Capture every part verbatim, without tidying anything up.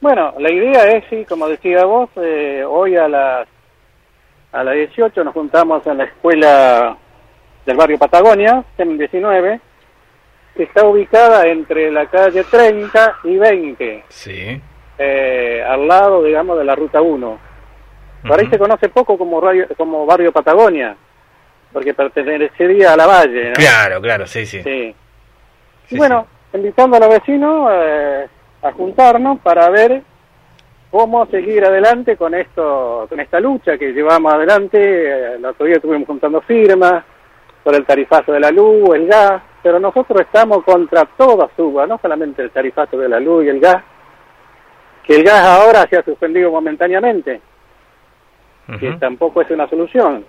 Bueno, la idea es, sí, como decía vos, eh, hoy a las a las dieciocho nos juntamos en la escuela del barrio Patagonia, C E M diecinueve, que está ubicada entre la calle treinta y veinte, Sí. eh, al lado, digamos, de la ruta uno. Por ahí Uh-huh. se conoce poco como, radio, como barrio Patagonia, porque pertenecería a la Valle, ¿no? Claro, claro, sí, sí. Sí. Sí, Y bueno, invitando a los vecinos eh, a juntarnos para ver cómo seguir adelante con esto, con esta lucha que llevamos adelante. Eh, el otro día estuvimos juntando firmas por el tarifazo de la luz, el gas, pero nosotros estamos contra toda suba, no solamente el tarifazo de la luz y el gas, que el gas ahora se ha suspendido momentáneamente, Uh-huh. que tampoco es una solución.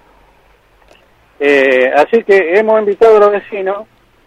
Eh, así que hemos invitado a los vecinos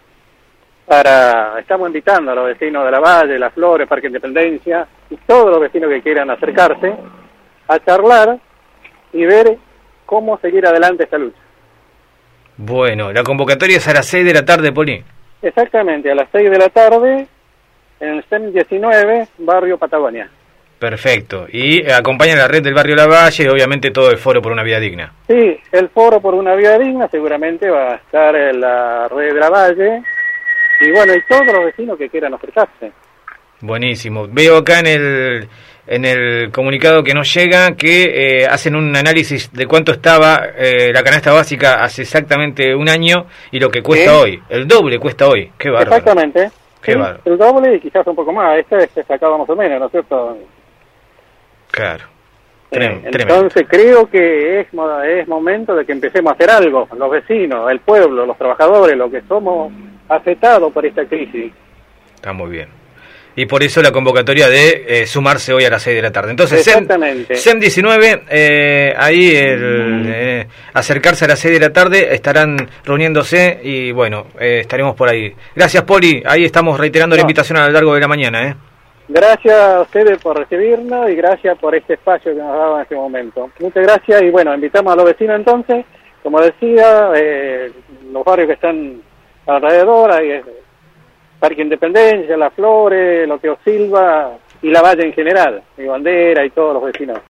para, estamos invitando a los vecinos de la Valle, Las Flores, Parque Independencia, y todos los vecinos que quieran acercarse a charlar y ver cómo seguir adelante esta lucha. Bueno, la convocatoria es a las seis de la tarde, Poli. Exactamente, a las seis de la tarde en el C E M diecinueve, barrio Patagonia. Perfecto. Y acompaña la red del barrio Lavalle y obviamente todo el foro por una vida digna. Sí, el foro por una vida digna seguramente va a estar en la red de la Valle, y bueno, y todos los vecinos que quieran acercarse. Buenísimo. Veo acá en el en el comunicado que nos llega que eh, hacen un análisis de cuánto estaba eh, la canasta básica hace exactamente un año y lo que cuesta ¿Sí? hoy. El doble cuesta hoy. Qué bárbaro. Exactamente. Qué Sí, bárbaro. el doble y quizás un poco más. Este se sacaba más o menos, ¿no es cierto? Claro. Eh, Trem- tremendo. entonces creo que es, mo- es momento de que empecemos a hacer algo, los vecinos, el pueblo, los trabajadores, los que somos afectados por esta crisis. Está muy bien. Y por eso la convocatoria de eh, sumarse hoy a las seis de la tarde. Entonces, Exactamente. C E M diecinueve, eh, ahí el, eh, acercarse a las seis de la tarde, estarán reuniéndose y bueno, eh, estaremos por ahí. Gracias, Poli. Ahí estamos reiterando No. la invitación a lo largo de la mañana. ¿eh? Gracias a ustedes por recibirnos y gracias por este espacio que nos ha dado en este momento. Muchas gracias y bueno, invitamos a los vecinos entonces, como decía, eh, los barrios que están alrededor, ahí es Parque Independencia, Las Flores, Loteo Silva y La Valle en general, mi bandera y todos los vecinos.